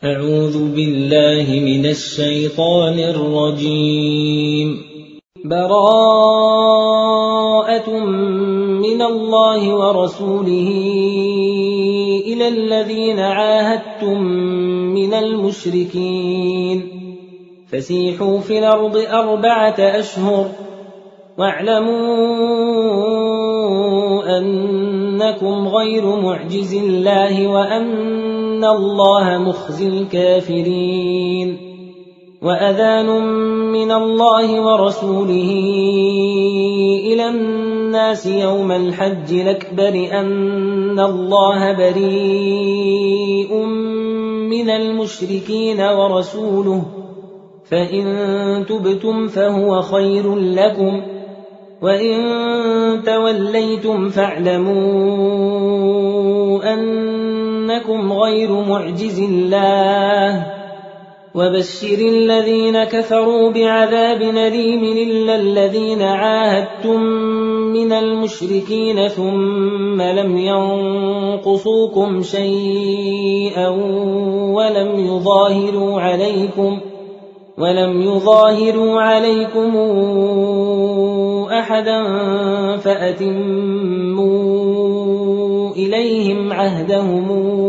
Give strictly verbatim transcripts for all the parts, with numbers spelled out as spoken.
أعوذ بالله من الشيطان الرجيم. براءة من الله ورسوله إلى الذين عاهدتم من المشركين فسيحوا في الأرض أربعة أشهر واعلموا أنكم غير معجز الله وأن الله مخزي الكافرين. وأذان من الله ورسوله إلى الناس يوم الحج الأكبر أن الله بريء من المشركين ورسوله فإن تبتم فهو خير لكم وإن توليتم فاعلموا أنكم غير معجز الله وبشر الذين كفروا بعذاب أليم إلا الذين عاهدتم من المشركين ثم لم ينقصوكم شيئا ولم يظاهروا عليكم ولم يظاهروا عليكم أحدا فأتموا إليهم عهدهم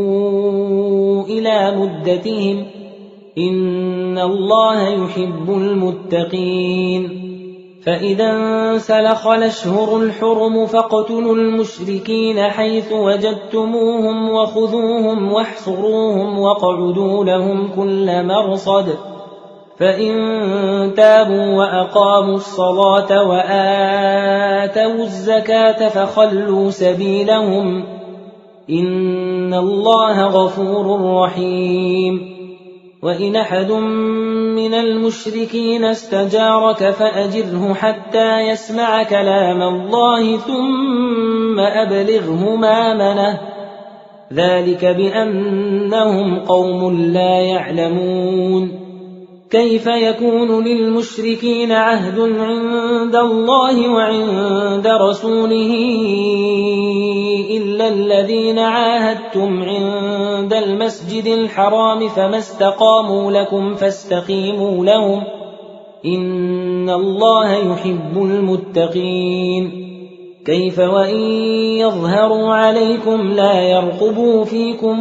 إلى مدتهم إن الله يحب المتقين. فإذا انسلخ الأشهر الحرم فاقتلوا المشركين حيث وجدتموهم وخذوهم واحصروهم واقعدوا لهم كل مرصد فإن تابوا وأقاموا الصلاة وآتوا الزكاة فخلوا سبيلهم إن الله غفور رحيم. وإن أحد من المشركين استجارك فأجره حتى يسمع كلام الله ثم أبلغه مأمنه ذلك بأنهم قوم لا يعلمون. كيف يكون للمشركين عهد عند الله وعند رسوله إلا الذين عاهدتم عند المسجد الحرام فما استقاموا لكم فاستقيموا لهم إن الله يحب المتقين. كيف وإن يظهروا عليكم لا يرقبوا فيكم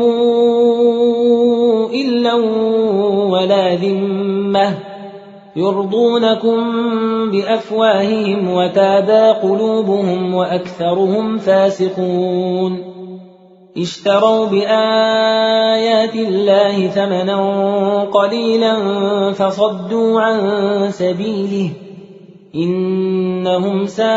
إلا ولا ذمة يرضونكم بأفواههم وتابى قلوبهم وأكثرهم فاسقون. اشتروا بآيات الله ثمنا قليلا فصدوا عن سبيله إنهم ساء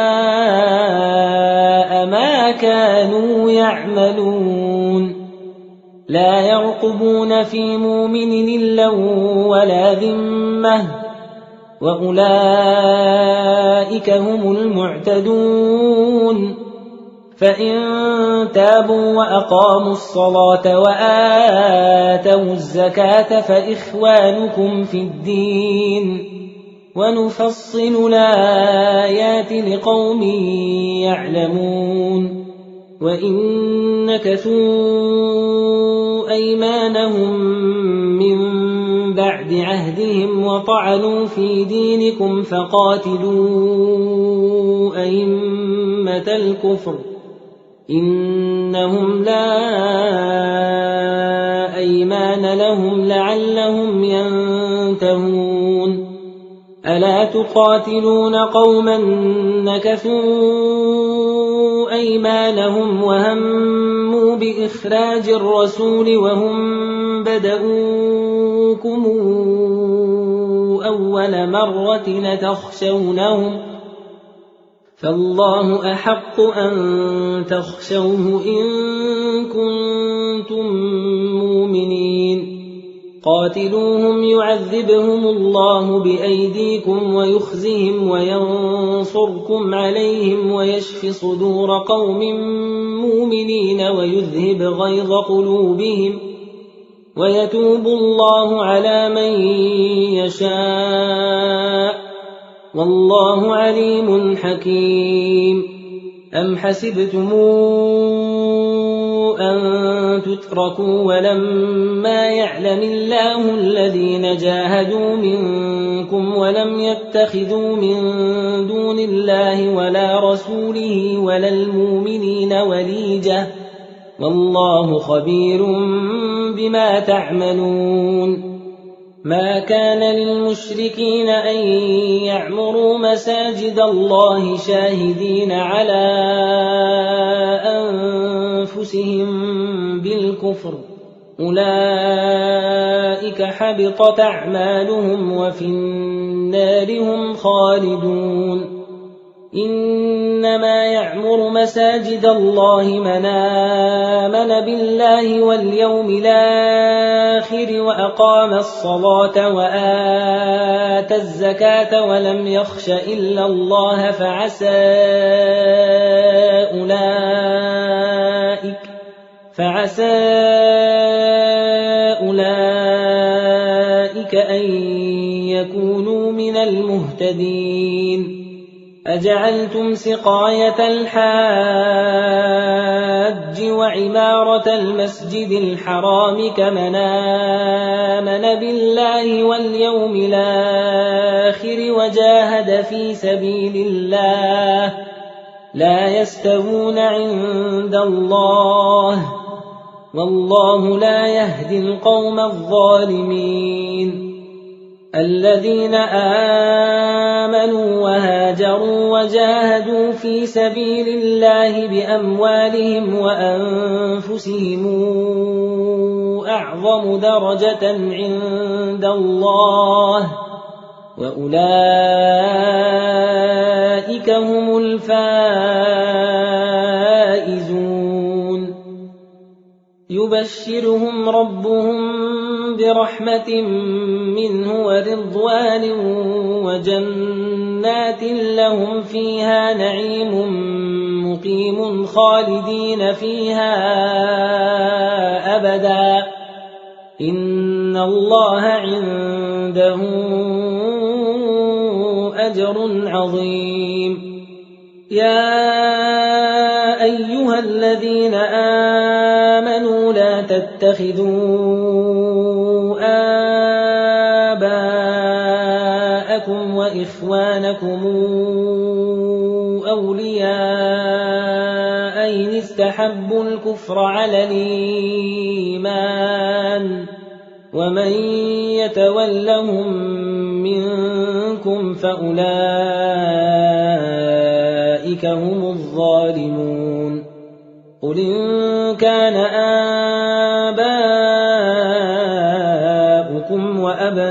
ما كانوا يعملون. لا يرقبون في مؤمن إلا ولا ذمة وأولئك هم المعتدون. فإن تابوا وأقاموا الصلاة وآتوا الزكاة فإخوانكم في الدين ونفصل الآيات لقوم يعلمون. وإن نكثوا أيمانهم من بعد عهدهم وطعنوا في دينكم فقاتلوا أئمة الكفر إنهم لا أيمان لهم لعلهم ينتهون. ألا تقاتلون قوما نكثوا أيمانهم وهموا بإخراج الرسول وهم بدؤوكم أول مرة تخشونهم فالله أحق أن تخشوه إن كنتم مؤمنين. قاتلوهم يعذبهم الله بأيديكم ويخزهم وينصركم عليهم ويشف صدور قوم مؤمنين ويذهب غيظ قلوبهم ويتوب الله على من يشاء والله عليم حكيم. أم حسبتم أن تتركوا ولما يعلم الله الذين جاهدوا منكم ولم يتخذوا من دون الله ولا رسوله ولا المؤمنين وليجة والله خبير بما تعملون ما كان للمشركين أن يعمروا مساجد الله شاهدين على أنفسهم بالكفر أولئك حبطت أعمالهم وفي النار هم خالدون إنما يعمر مساجد الله من آمن بالله واليوم الآخر وأقام الصلاة وآتى الزكاة ولم يخش إلا الله فعسى أولئك فعسى أولئك أن يكونوا من المهتدين أجعلتم سقاية الحاج وعمارة المسجد الحرام كمن آمن بالله واليوم الآخر وجاهد في سبيل الله لا يستوون عند الله والله لا يهدي القوم الظالمين الذين آمنوا وهاجروا وجاهدوا في سبيل الله بأموالهم وأنفسهم أعظم درجة عند الله وأولئك هم الفائزون يبشرهم ربهم برحمة منه ورضوان وجنات لهم فيها نعيم مقيم خالدين فيها أبدا إن الله عنده أجر عظيم يا أيها الذين آمنوا لا تتخذوا آباءكم وإخوانكم أولياء إن استحبوا الكفر على الإيمان ومن يتولهم منكم فأولئك هم الظالمون قل إن كان آباؤكم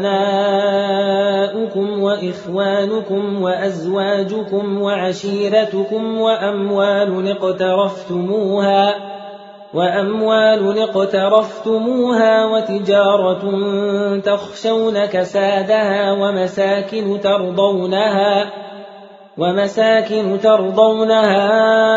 وأبناؤكم وإخوانكم وأزواجكم وعشيرتكم وأموال اقترفتموها وأموال اقترفتموها وتجارة تخشون كسادها ومساكن ترضونها ومساكن ترضونها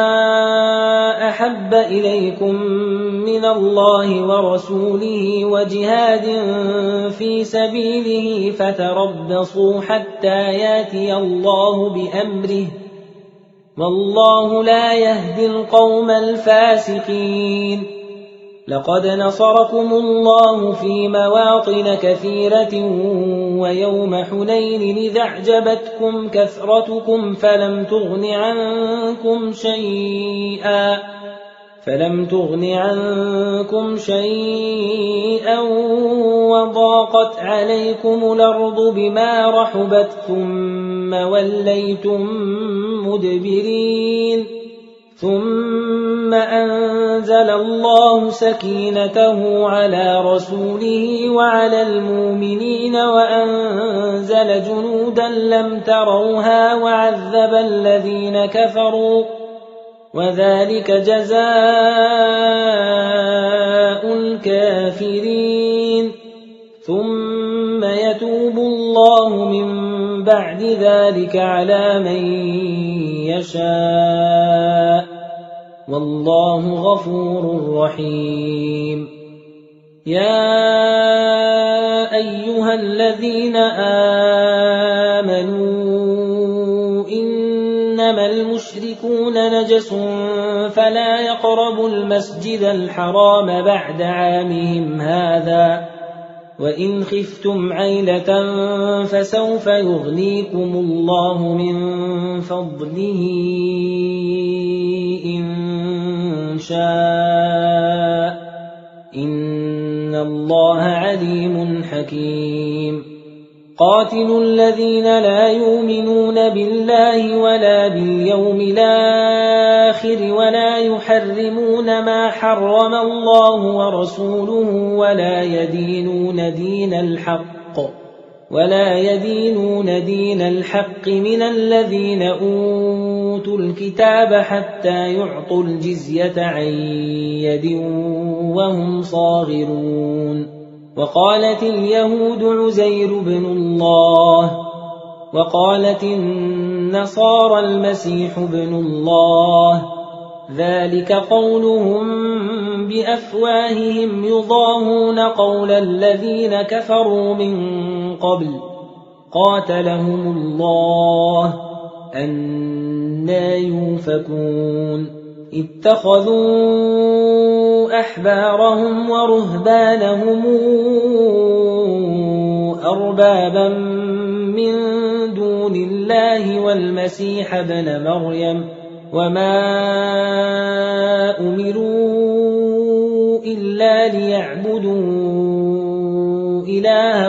أحب إليكم من الله ورسوله وجهاد في سبيله فتربصوا حتى ياتي الله بأمره والله لا يهدي القوم الفاسقين لقد نصركم الله في مواطن كثيرة ويوم حنين إذ أعجبتكم كثرتكم فلم تغن عنكم شيئا فلم تغن عنكم شيئا وضاقت عليكم الأرض بما رحبت ثم وليتم مدبرين ثم أنزل الله سكينته على رسوله وعلى المؤمنين وأنزل جنودا لم تروها وعذب الذين كفروا وذلك جزاء الكافرين ثم يتوب الله من بعد ذلك على من يشاء والله غفور رحيم يا أيها الذين آمنوا إنما المشركون نجس فلا يقربوا المسجد الحرام بعد عامهم هذا وإن خفتم عيلة فسوف يغنيكم الله من فضله إن شاء إن الله عليم حكيم قاتلوا الذين لا يؤمنون بالله ولا باليوم الآخر ولا يحرمون ما حرم الله ورسوله ولا يدينون دين الحق ولا يدينون دين الحق من الذين أوتوا الكتاب حتى يعطوا الجزية عن يد وهم صاغرون وقالت اليهود عزير بن الله وقالت النصارى المسيح بن الله ذلك قولهم بأفواههم يضاهون قول الذين كفروا من قبل قاتلهم الله أنى يؤفكون اتخذوا أحبارهم ورهبانهم أربابا من دون الله والمسيح ابن مريم وما أمروا إلا ليعبدوا إلها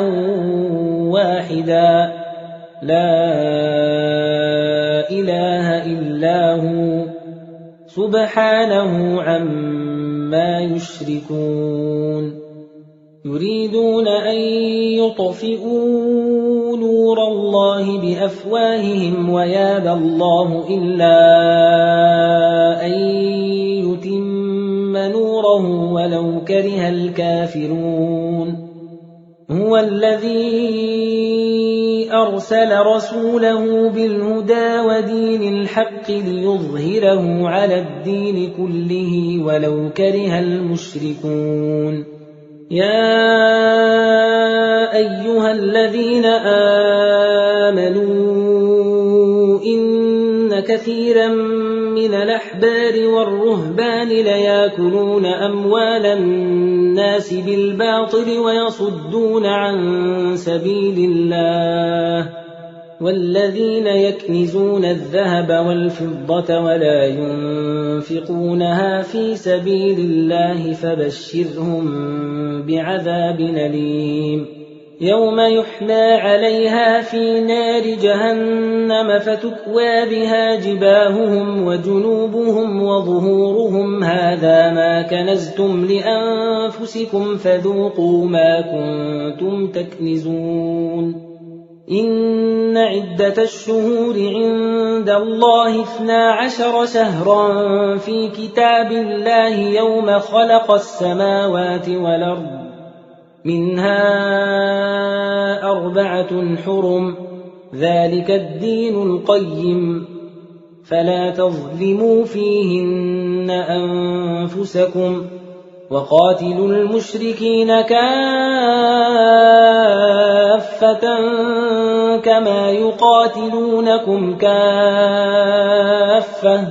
واحدا لا إله إلا هو سبحانه عما يشركون يريدون أن يطفئوا نور الله بأفواههم ويابى الله إلا أن يتم نوره ولو كره الكافرون هو الذي أرسل رسوله بالهدى ودين الحق ليظهره على الدين كله ولو كره المشركون يا أيها الذين آمنوا إن كثيرا من الأحبار والرهبان ليأكلون أموال الناس بالباطل ويصدون عن سبيل الله والذين يكنزون الذهب والفضة ولا ينفقونها في سبيل الله فبشرهم بعذاب أليم يوم يحمى عليها في نار جهنم فتكوى بها جباههم وجنوبهم وظهورهم هذا ما كنزتم لأنفسكم فذوقوا ما كنتم تكنزون إن عدة الشهور عند الله اثنا عشر شهرا في كتاب الله يوم خلق السماوات والأرض منها أربعة حرم ذلك الدين القيم فلا تظلموا فيهن أنفسكم وقاتلوا المشركين كافة كما يقاتلونكم كافة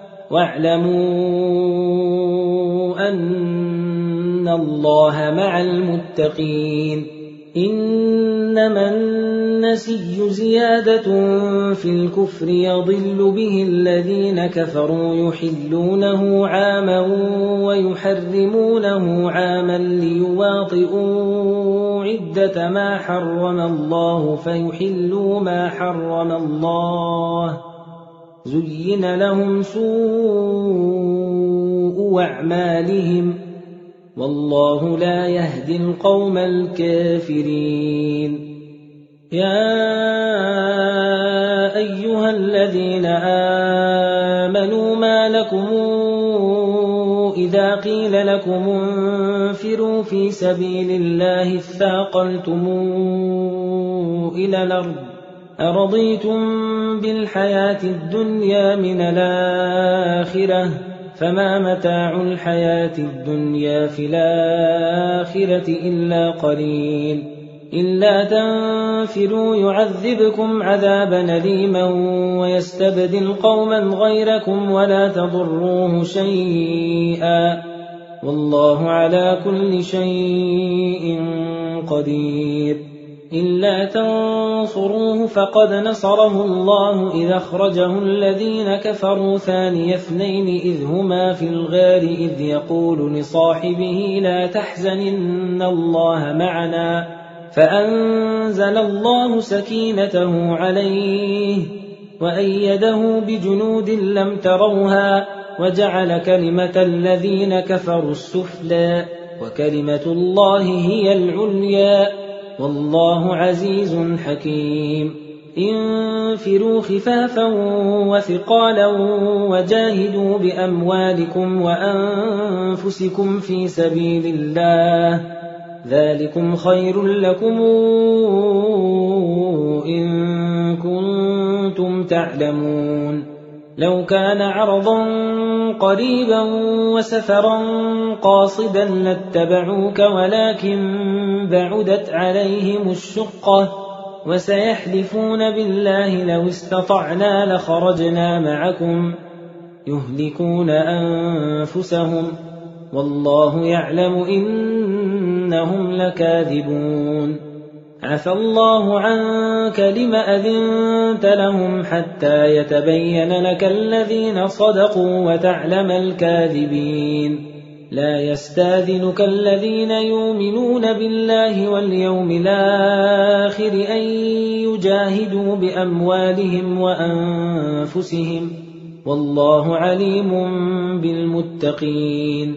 واعلموا أن الله مع المتقين إنما النسي زيادة في الكفر يضل به الذين كفروا يحلونه عاما ويحرمونه عاما ليواطئوا عدة ما حرم الله فيحلوا ما حرم الله زين لهم سوء أعمالهم والله لا يهدي القوم الكافرين يا أيها الذين آمنوا ما لكم إذا قيل لكم انفروا في سبيل الله اثاقلتم إلى الأرض أرضيتم بالحياة الدنيا من الآخرة فما متاع الحياة الدنيا في الآخرة إلا قليل إلا تنفروا يعذبكم عذابا أليما ويستبدل قوما غيركم ولا تضروه شيئا والله على كل شيء قدير. إلا تنصروه فقد نصره الله إذ أخرجه الذين كفروا ثاني اثنين إذ هما في الغار إذ يقول لصاحبه لا تحزن إن الله معنا فأنزل الله سكينته عليه وأيده بجنود لم تروها وجعل كلمة الذين كفروا السفلى وكلمة الله هي العليا والله عزيز حكيم. انفروا خفافا وثقالا وجاهدوا بأموالكم وأنفسكم في سبيل الله ذلكم خير لكم إن كنتم تعلمون. لو كان عرضا قريبا وسفرا قاصدا لاتبعوك ولكن بعدت عليهم الشقة وسيحلفون بالله لو استطعنا لخرجنا معكم يهلكون أنفسهم والله يعلم إنهم لكاذبون. عفى الله عنك لم أذنت لهم حتى يتبين لك الذين صدقوا وتعلم الكاذبين. لا يستاذنك الذين يؤمنون بالله واليوم الآخر أن يجاهدوا بأموالهم وأنفسهم والله عليم بالمتقين.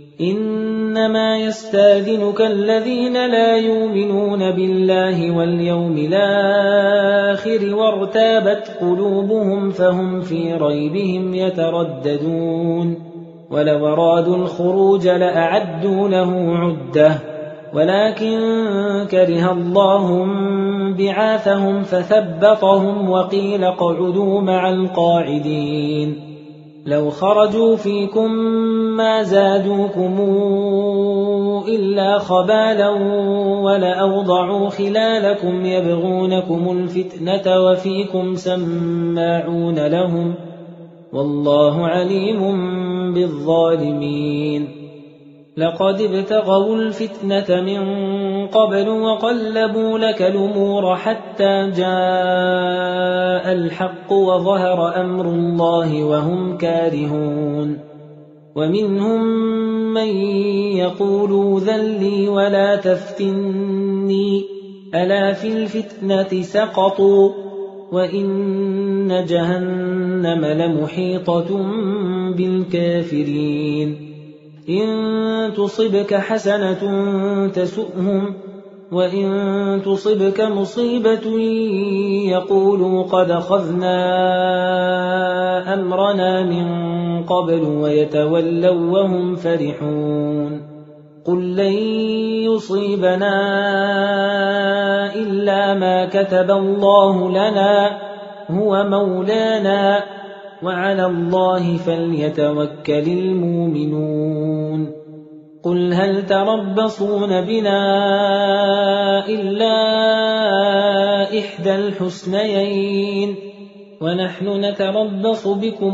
إنما يستاذنك الذين لا يؤمنون بالله واليوم الآخر وارتابت قلوبهم فهم في ريبهم يترددون. ولو أرادوا الخروج لأعدوا له عدة ولكن كره الله بعاثهم فثبطهم وقيل اقعدوا مع القاعدين. لو خرجوا فيكم ما زادوكم إلا خبالا ولأوضعوا خلالكم يبغونكم الفتنة وفيكم سماعون لهم والله عليم بالظالمين. لقد ابتغوا الفتنة من قبل وقلبوا لك الأمور حتى جاء الحق وظهر أمر الله وهم كارهون. ومنهم من يقول ذل لي ولا تفتني ألا في الفتنة سقطوا وإن جهنم لمحيطة بالكافرين. إن تصبك حسنة تسؤهم وإن تصبك مصيبة يقولوا قد أخذنا أمرنا من قبل ويتولوا وهم فرحون. قل لن يصيبنا إلا ما كتب الله لنا هو مولانا وعلى الله فليتوكل المؤمنون. قل هل تربصون بنا إلا إحدى الحسنيين ونحن نتربص بكم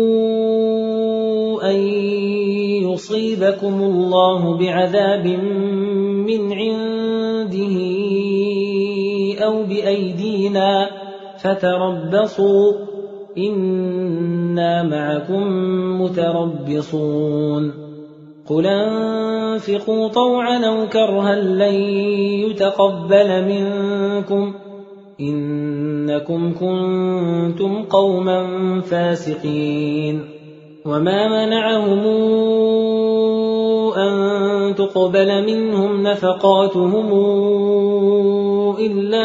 أن يصيبكم الله بعذاب من عنده أو بأيدينا فتربصوا إنا معكم متربصون. قل انفقوا طوعا أو كرها لن يتقبل منكم إنكم كنتم قوما فاسقين. وما منعهم أن تقبل منهم نفقاتهم إلا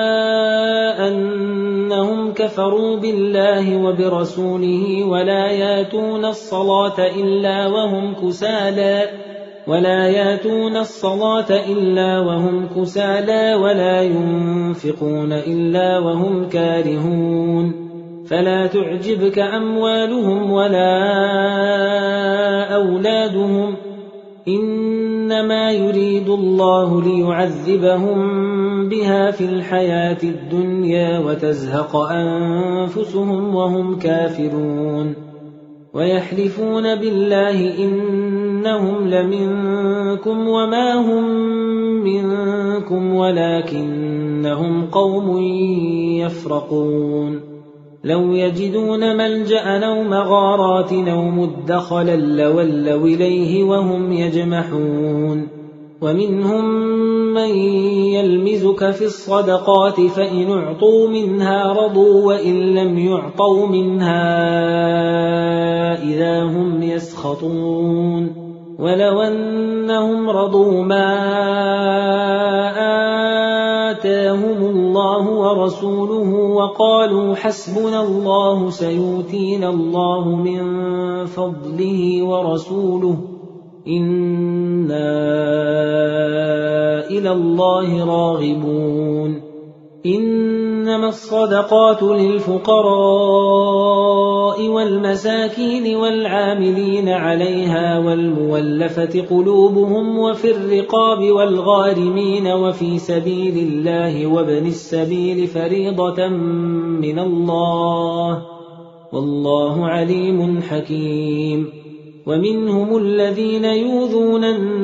أنهم كفروا بالله وبرسوله ولا ياتون الصلاة إلا وهم كسالى ولا ياتون الصلاة إلا وهم كسالى ولا ينفقون إلا وهم كارهون. فلا تعجبك أموالهم ولا أولادهم إنما يريد الله ليعذبهم بها في الحياة الدنيا وتزهق أنفسهم وهم كافرون ويحلفون بالله إنهم لمنكم وما هم منكم ولكنهم قوم يفرقون لو يجدون ملجأ أو مغارات أو مدخلا لولوا إليه وهم يجمحون ومنهم من يلمزك في الصدقات فإن اعطوا منها رضوا وإن لم يعطوا منها إذا هم يسخطون ولو أنهم رضوا ما آتاهم الله ورسوله وقالوا حسبنا الله سيؤتينا الله من فضله ورسوله إنا إلى الله راغبون إنما الصدقات للفقراء والمساكين والعاملين عليها والمولفة قلوبهم وفي الرقاب والغارمين وفي سبيل الله وابن السبيل فريضة من الله والله عليم حكيم ومنهم الذين يؤذون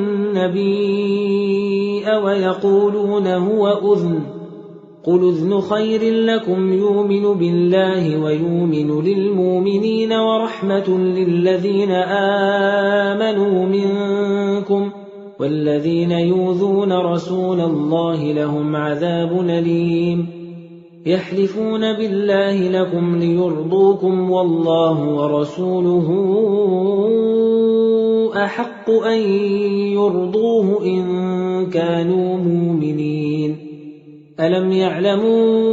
النبي ويقولون هو أذن قل أذن خير لكم يؤمن بالله ويؤمن للمؤمنين ورحمة للذين آمنوا منكم والذين يؤذون رسول الله لهم عذاب أليم يحلفون بالله لكم ليرضوكم والله ورسوله أحق أن يرضوه إن كانوا مؤمنين ألم يعلموا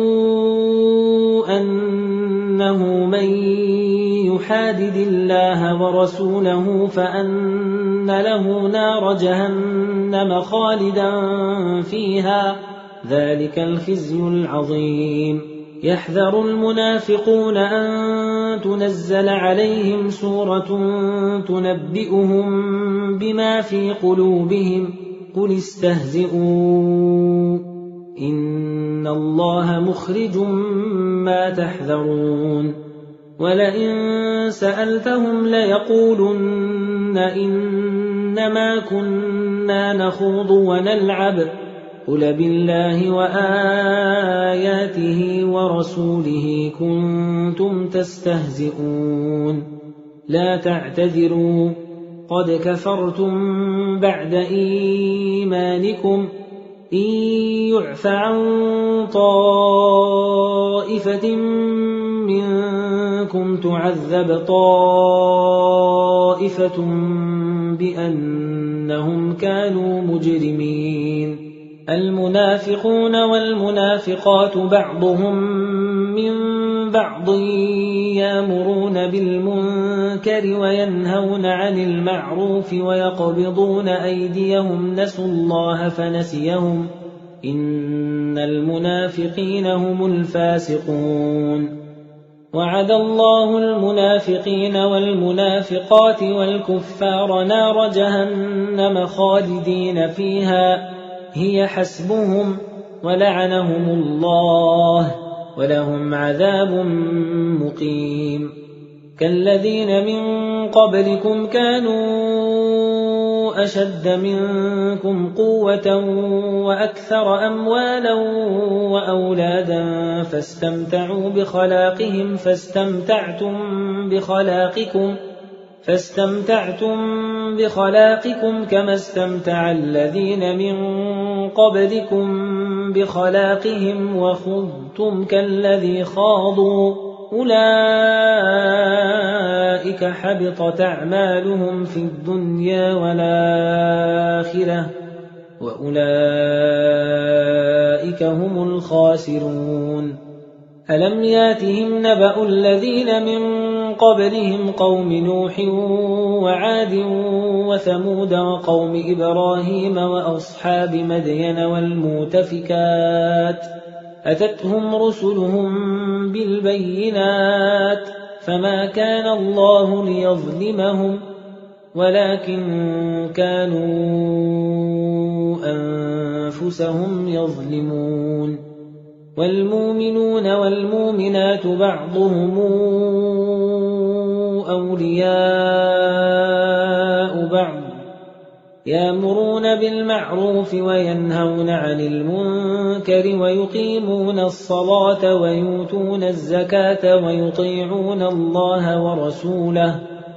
أنه من يحادد الله ورسوله فأن له نار جهنم خالدا فيها ذلك الخزي العظيم يحذر المنافقون أن تنزل عليهم سورة تنبئهم بما في قلوبهم قل استهزئوا إن الله مخرج ما تحذرون ولئن سألتهم ليقولن إنما كنا نخوض ونلعب قل بالله وآياته ورسوله كنتم تستهزئون لا تعتذروا قد كفرتم بعد إيمانكم إن يعف عن طائفة منكم تعذب طائفة بأنهم كانوا مجرمين المنافقون والمنافقات بعضهم من بعض يأمرون بالمنكر وينهون عن المعروف ويقبضون أيديهم نسوا الله فنسيهم إن المنافقين هم الفاسقون وعد الله المنافقين والمنافقات والكفار نار جهنم خالدين فيها هي حسبهم ولعنهم الله ولهم عذاب مقيم كالذين من قبلكم كانوا أشد منكم قوة وأكثر أموالا وأولادا فاستمتعوا بخلاقهم فاستمتعتم بخلاقكم فاستمتعتم بخلاقكم كما استمتع الذين من قبلكم بخلاقهم وخضتم كالذي خاضوا أولئك حبطت أعمالهم في الدنيا والآخرة وأولئك هم الخاسرون ألم ياتهم نبأ الذين من قبلهم قوم نوح وعاد وثمود وقوم إبراهيم وأصحاب مدين والمؤتفكات أتتهم رسلهم بالبينات فما كان الله ليظلمهم ولكن كانوا أنفسهم يظلمون. والمؤمنون والمؤمنات بعضهم أولياء بعض يأمرون بالمعروف وينهون عن المنكر ويقيمون الصلاة ويؤتون الزكاة ويطيعون الله ورسوله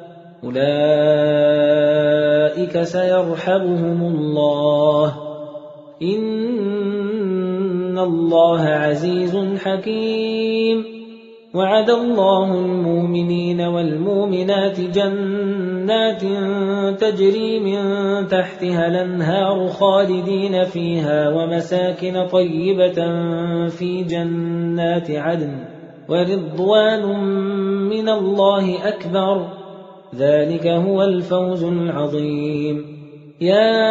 أولئك سيرحمهم الله إن الله عزيز حكيم. وعد الله المؤمنين والمؤمنات جنات تجري من تحتها الأنهار خالدين فيها ومساكن طيبة في جنات عدن ورضوان من الله أكبر ذلك هو الفوز العظيم. يا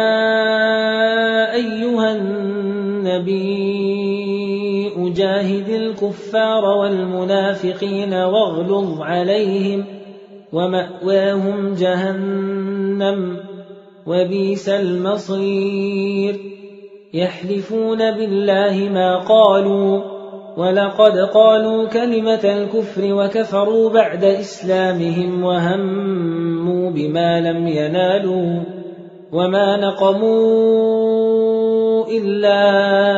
أيها النبي جاهد الكفار والمنافقين واغلظ عليهم ومأواهم جهنم وبئس المصير. يحلفون بالله ما قالوا ولقد قالوا كلمة الكفر وكفروا بعد إسلامهم وهموا بما لم ينالوا وما نقموا إلا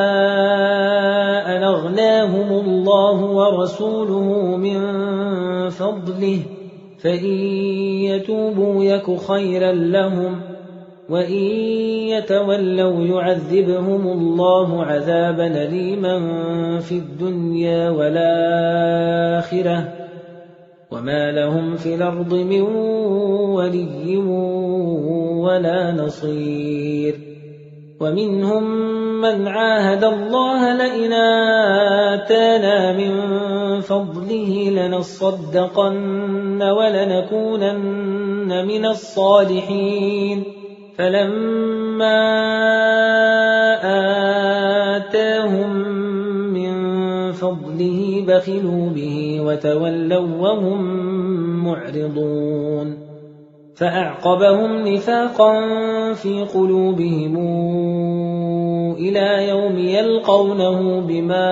أن أغناهم الله ورسوله من فضله فإن يتوبوا يك خيرا لهم وإن يتولوا يعذبهم الله عذابا أليما في الدنيا والآخرة وما لهم في الأرض من ولي ولا نصير. ومنهم من عاهد الله لئن آتانا من فضله لنصدقن ولنكونن من الصالحين فلما آتاهم من فضله بخلوا به وتولوا وهم معرضون. فأعقبهم نفاقا في قلوبهم إلى يوم يلقونه بما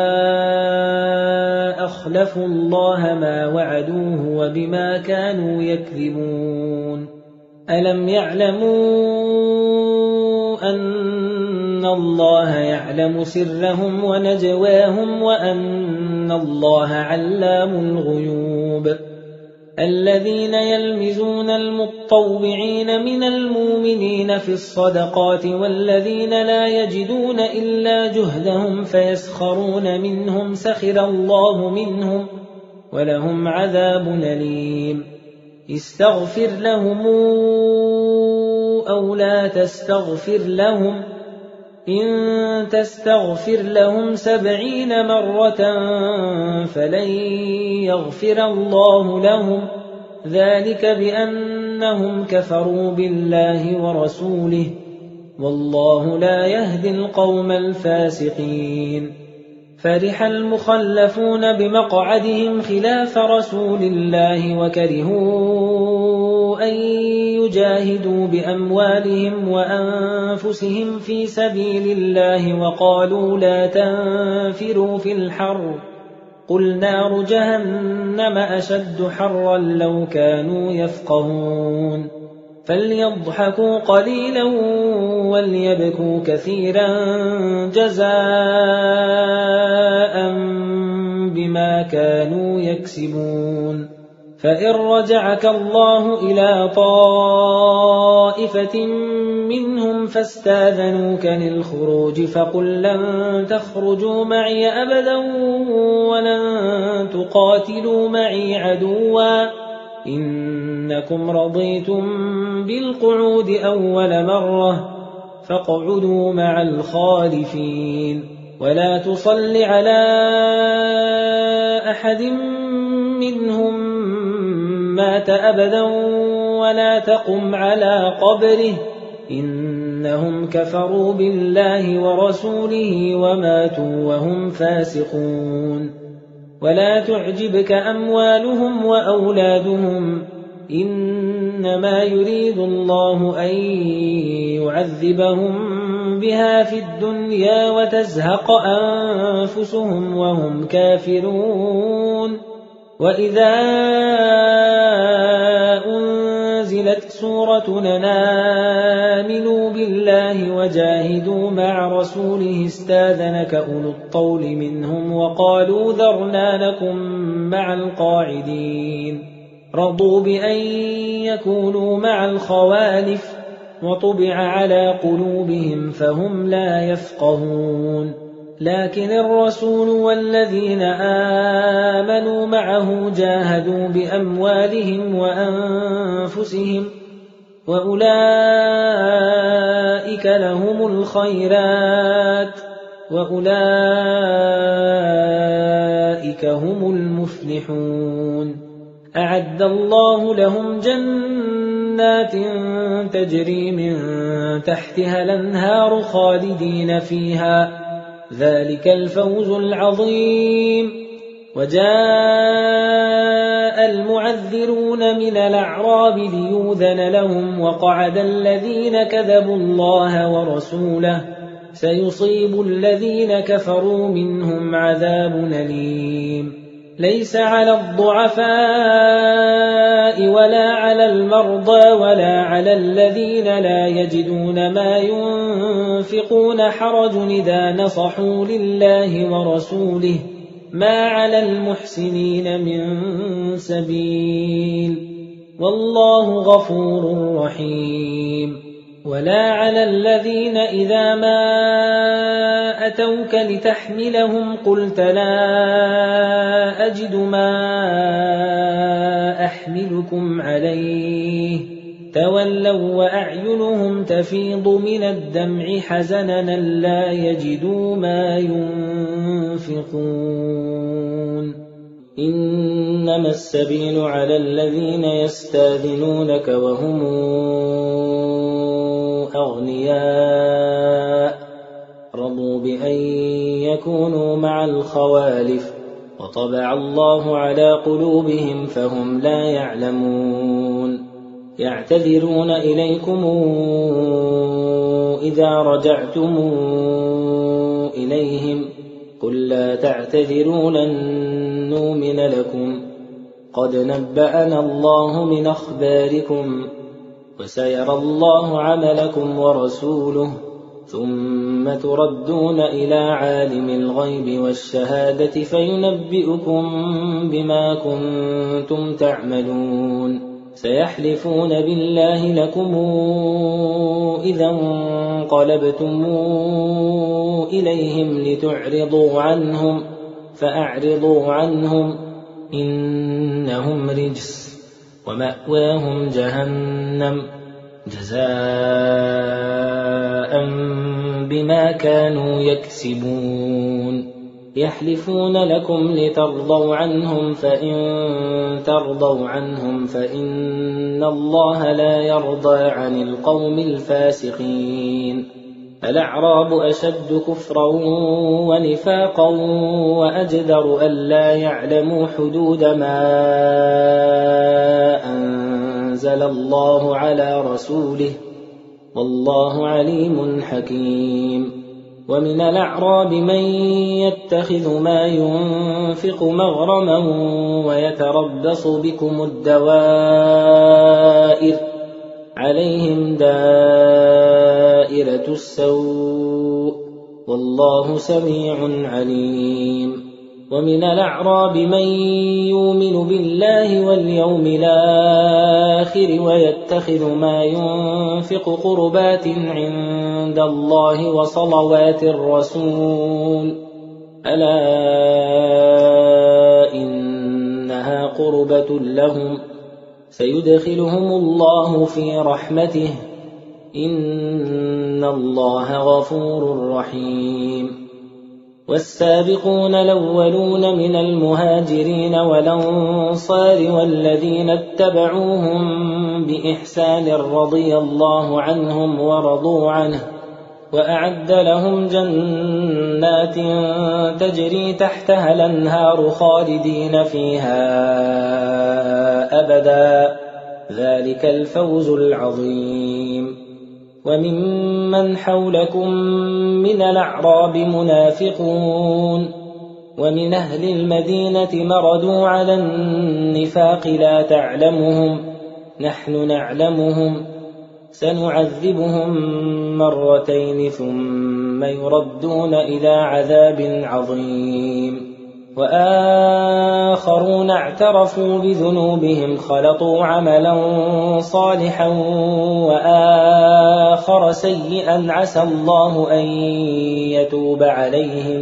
أخلفوا الله ما وعدوه وبما كانوا يكذبون. ألم يعلموا أن الله يعلم سرهم ونجواهم وأن الله علام الغيوب. الذين يلمزون المطوعين من المؤمنين في الصدقات والذين لا يجدون إلا جهدهم فيسخرون منهم سخر الله منهم ولهم عذاب أليم. استغفر لهم أو لا تستغفر لهم إن تستغفر لهم سبعين مرة فلن يغفر الله لهم ذلك بأنهم كفروا بالله ورسوله والله لا يهدي القوم الفاسقين. فرح المخلفون بمقعدهم خلاف رسول الله وكرهوا أن يجاهدوا بأموالهم وأنفسهم في سبيل الله وقالوا لا تنفروا في الحر قل نار جهنم أشد حرا لو كانوا يفقهون. فليضحكوا قليلا وليبكوا كثيرا جزاء بما كانوا يكسبون. فإن رجعك الله إلى طائفة منهم فاستاذنوك للخروج فقل لن تخرجوا معي أبدا ولن تقاتلوا معي عدوا إنكم رضيتم بالقعود أول مرة فاقعدوا مع الخالفين ولا تصل على أحد منهم مات أبدا ولا تقم على قبره إنهم كفروا بالله ورسوله وماتوا وهم فاسقون. ولا تعجبك أموالهم وأولادهم إنما يريد الله أن يعذبهم بها في الدنيا وتزهق أنفسهم وهم كافرون. وإذا أنزلت سورة آمنوا بالله وجاهدوا مع رسوله استاذنك أولو الطول منهم وقالوا ذرنا لكم مع القاعدين. رضوا بأن يكونوا مع الخوالف وطبع على قلوبهم فهم لا يفقهون. لكن الرسول والذين آمنوا معه جاهدوا بأموالهم وأنفسهم وأولئك لهم الخيرات وأولئك هم المفلحون. أعد الله لهم جنات تجري من تحتها الأنهار خالدين فيها ذلك الفوز العظيم. وجاء المعذرون من الأعراب ليؤذن لهم وقعد الذين كذبوا الله ورسوله سيصيب الذين كفروا منهم عذاب أليم. ليس على الضعفاء ولا على المرضى ولا على الذين لا يجدون ما ينفقون حرج إذا نصحوا لله ورسوله ما على المحسنين من سبيل والله غفور رحيم. ولا على الذين إذا ما أتوك لتحملهم قلت لا أجد ما أحملكم عليه تولوا وأعينهم تفيض من الدمع حزنا لا يجدوا ما ينفقون. إنما السبيل على الذين يستاذنونك وهم أغنياء رضوا بأن يكونوا مع الخوالف وطبع الله على قلوبهم فهم لا يعلمون. يعتذرون إليكم إذا رجعتم إليهم قل لا تعتذروا لن نؤمن لكم قد نبأنا الله من أخباركم وسيرى الله عملكم ورسوله ثم تردون إلى عالم الغيب والشهادة فينبئكم بما كنتم تعملون. سيحلفون بالله لكم إذا انقلبتم إليهم لتعرضوا عنهم فأعرضوا عنهم إنهم رجس ومأواهم جهنم جزاء بما كانوا يكسبون. يحلفون لكم لترضوا عنهم فإن ترضوا عنهم فإن الله لا يرضى عن القوم الفاسقين. الأعراب أشد كفرا ونفاقا وأجدر ألا يعلموا حدود ما أنزل الله على رسوله والله عليم حكيم. ومن الأعراب من يتخذ ما ينفق مغرما ويتربص بكم الدوائر عليهم دائرة السوء والله سميع عليم. ومن الأعراب من يؤمن بالله واليوم الآخر ويتخذ ما ينفق قربات عند الله وصلوات الرسول ألا إنها قربة لهم سيدخلهم الله في رحمته إن الله غفور رحيم. والسابقون الأولون من المهاجرين والأنصار والذين اتبعوهم بإحسان رضي الله عنهم ورضوا عنه وأعد لهم جنات تجري تحتها الأنهار خالدين فيها أبدا ذلك الفوز العظيم. وممن حولكم من الأعراب منافقون ومن أهل المدينة مردوا على النفاق لا تعلمهم نحن نعلمهم سنعذبهم مرتين ثم يردون إلى عذاب عظيم. وآخرون اعترفوا بذنوبهم خلطوا عملا صالحا وآخر سيئا عسى الله أن يتوب عليهم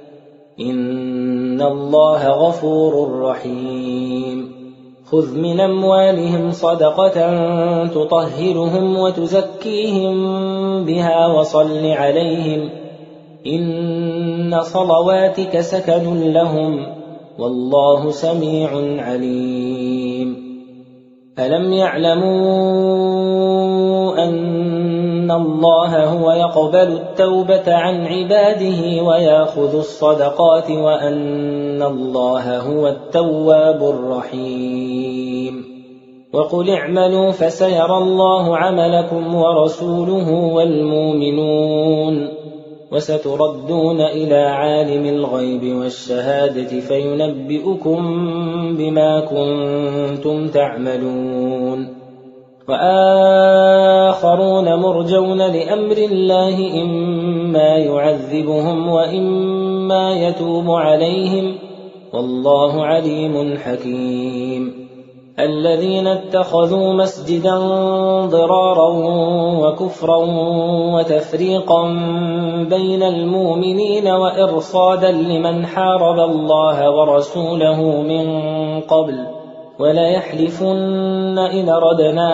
إن الله غفور رحيم. خذ من أموالهم صدقة تطهرهم وتزكيهم بها وصل عليهم إن صلواتك سكن لهم والله سميع عليم. ألم يعلموا أن الله هو يقبل التوبة عن عباده ويأخذ الصدقات وأن الله هو التواب الرحيم. وقل اعملوا فسيرى الله عملكم ورسوله والمؤمنون وستردون إلى عالم الغيب والشهادة فينبئكم بما كنتم تعملون. وآخرون مرجون لأمر الله إما يعذبهم وإما يتوب عليهم والله عليم حكيم. الذين اتخذوا مسجدا ضرارا وكفرا وتفريقا بين المؤمنين وإرصادا لمن حارب الله ورسوله من قبل وليحلفن إن أردنا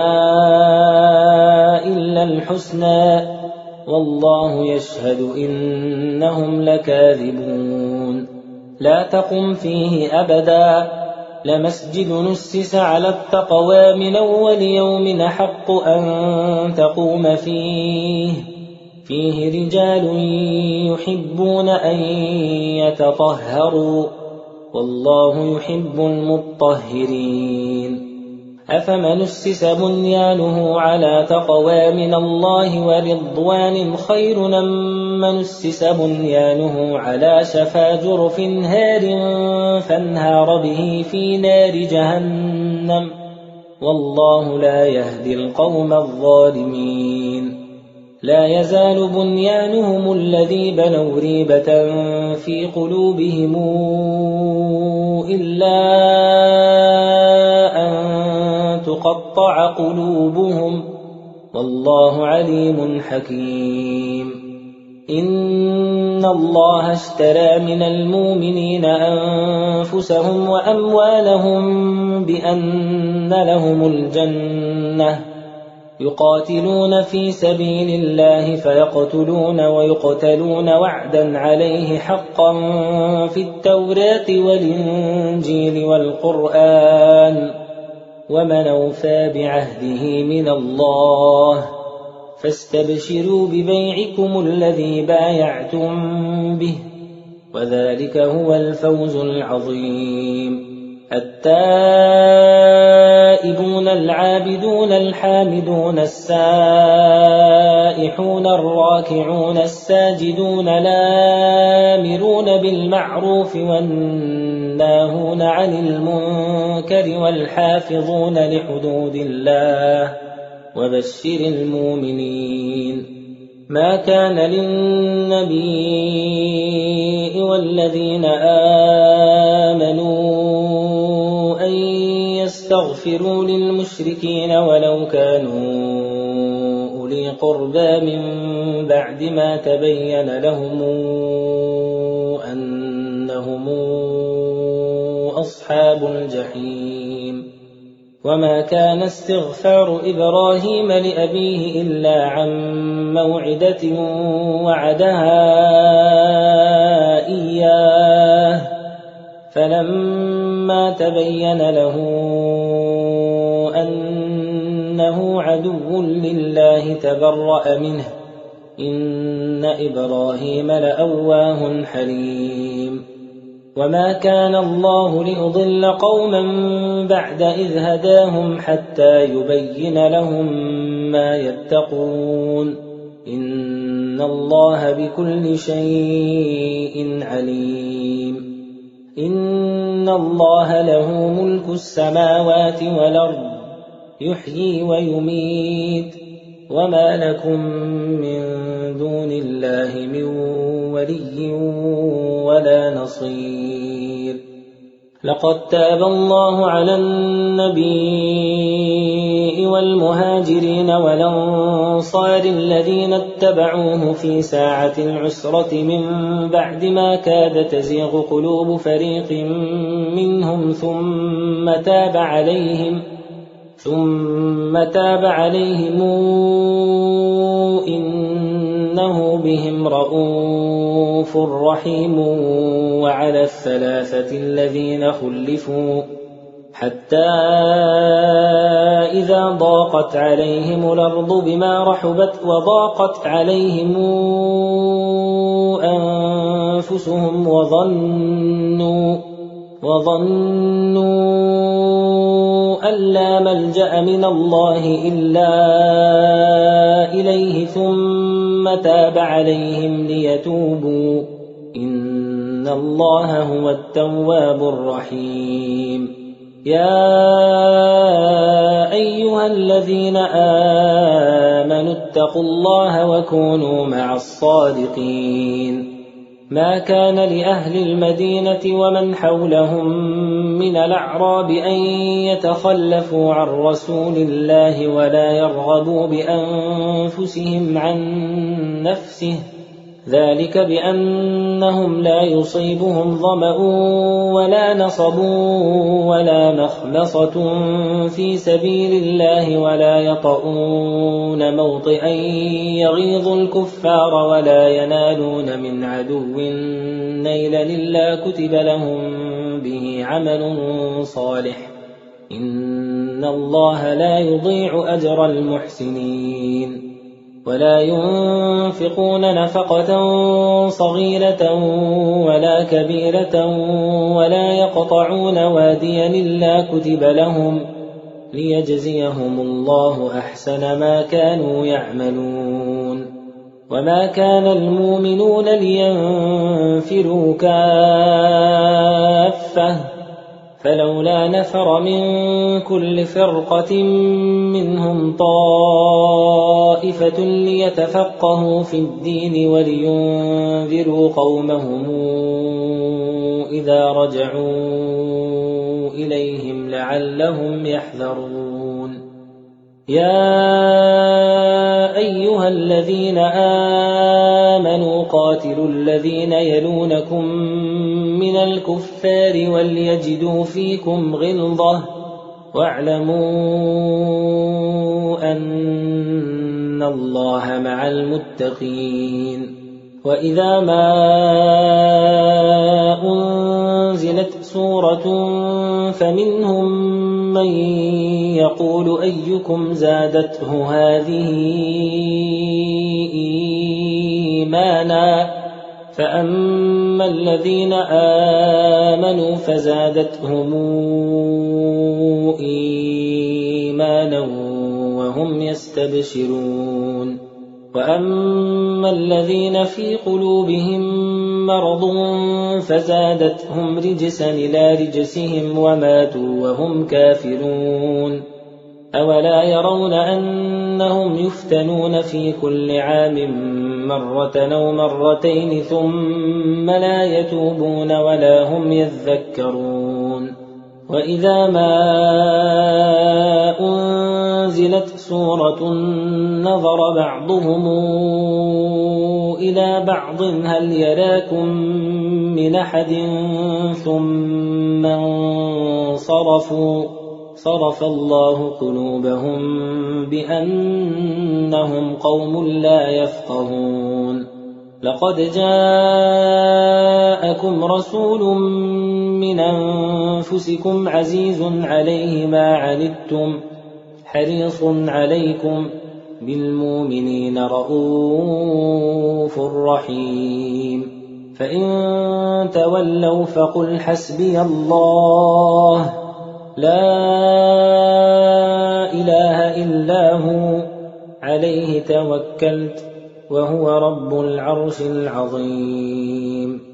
إلا الحسنى والله يشهد إنهم لكاذبون. لا تقم فيه أبدا لمسجد نسس على التقوى من أول يوم أحق أن تقوم فيه فيه رجال يحبون أن يتطهروا والله يحب المطهرين. أفمن أسس بنيانه على تقوى من الله ورضوان خير أم من أسس بنيانه على شفا جرف هار فانهار به في نار جهنم والله لا يهدي القوم الظالمين. لا يزال بنيانهم الذي بنوا ريبة في قلوبهم إلا أن تقطع قلوبهم والله عليم حكيم. إن الله اشترى من المؤمنين أنفسهم وأموالهم بأن لهم الجنة يقاتلون في سبيل الله فيقتلون ويقتلون وعدا عليه حقا في التوراة والإنجيل والقرآن ومن أوفى بعهده من الله فاستبشروا ببيعكم الذي بايعتم به وذلك هو الفوز العظيم. التائبون العابدون الحامدون السائحون الراكعون الساجدون الآمرون بالمعروف والناهون عن المنكر والحافظون لحدود الله وبشر المؤمنين. ما كان للنبي والذين آمنوا أن يستغفروا للمشركين ولو كانوا أولي قربى من بعد ما تبين لهم أنهم أصحاب الجحيم. وما كان استغفار إبراهيم لأبيه إلا عن موعدة وعدها إياه فلما تبين له أنه عدو لله تبرأ منه إن إبراهيم لأواه حليم. وما كان الله ليضل قوما بعد إذ هداهم حتى يبين لهم ما يتقون إن الله بكل شيء عليم إن الله له ملك السماوات والأرض يحيي ويميت وما لكم من دون الله من ولي ولا نصير لقد تاب الله على النبي والمهاجرين والأنصار الذين اتبعوه في ساعة العسرة من بعد ما كاد تزيغ قلوب فريق منهم ثم تاب عليهم ثم تاب عليهم إنه بهم رءوف رحيم وعلى الثلاثة الذين خلفوا حتى إذا ضاقت عليهم الأرض بما رحبت وضاقت عليهم أنفسهم وظنوا وظنوا أن لا ملجأ من الله إلا إليه ثم تاب عليهم ليتوبوا إن الله هو التواب الرحيم يا أيها الذين آمنوا اتقوا الله وكونوا مع الصادقين ما كان لأهل المدينة ومن حولهم من الأعراب أن يتخلفوا عن رسول الله ولا يرغبوا بأنفسهم عن نفسه ذلك بأنهم لا يصيبهم ظمأ ولا نصب ولا مخمصة في سبيل الله ولا يطؤون موطئا يغيظ الكفار ولا ينالون من عدو نيلا إلا كتب لهم به عمل صالح إن الله لا يضيع أجر المحسنين ولا ينفقون نفقة صغيرة ولا كبيرة ولا يقطعون واديا إلا كتب لهم ليجزيهم الله أحسن ما كانوا يعملون وما كان المؤمنون لينفروا كافة فلولا نفر من كل فرقة منهم طائفة ليتفقهوا في الدين ولينذروا قومهم إذا رجعوا إليهم لعلهم يحذرون يا أيها الذين آمنوا قاتلوا الذين يلونكم من الكفار وليجدوا فيكم غلظة واعلموا أن الله مع المتقين وإذا ما أنزلت سورة فمنهم من يقول أيكم زادته هذه إيمانا فأما الذين آمنوا فزادتهم إيمانا وهم يستبشرون وأما الذين في قلوبهم مرض فزادتهم رجسا إلى رجسهم وماتوا وهم كافرون أولا يرون أنهم يفتنون في كل عام مرة أو مرتين ثم لا يتوبون ولا هم يذكرون وإذا ما أنزلت سورة نظر بعضهم إلى بعض هل يراكم من أحد ثم انصرفوا صرف الله قلوبهم بأنهم قوم لا يفقهون لقد جاءكم رسول من أنفسكم عزيز عليه ما عنتم حريص عليكم بالمؤمنين رؤوف رحيم فإن تولوا فقل حسبي الله لا إله إلا هو عليه توكلت وهو رب العرش العظيم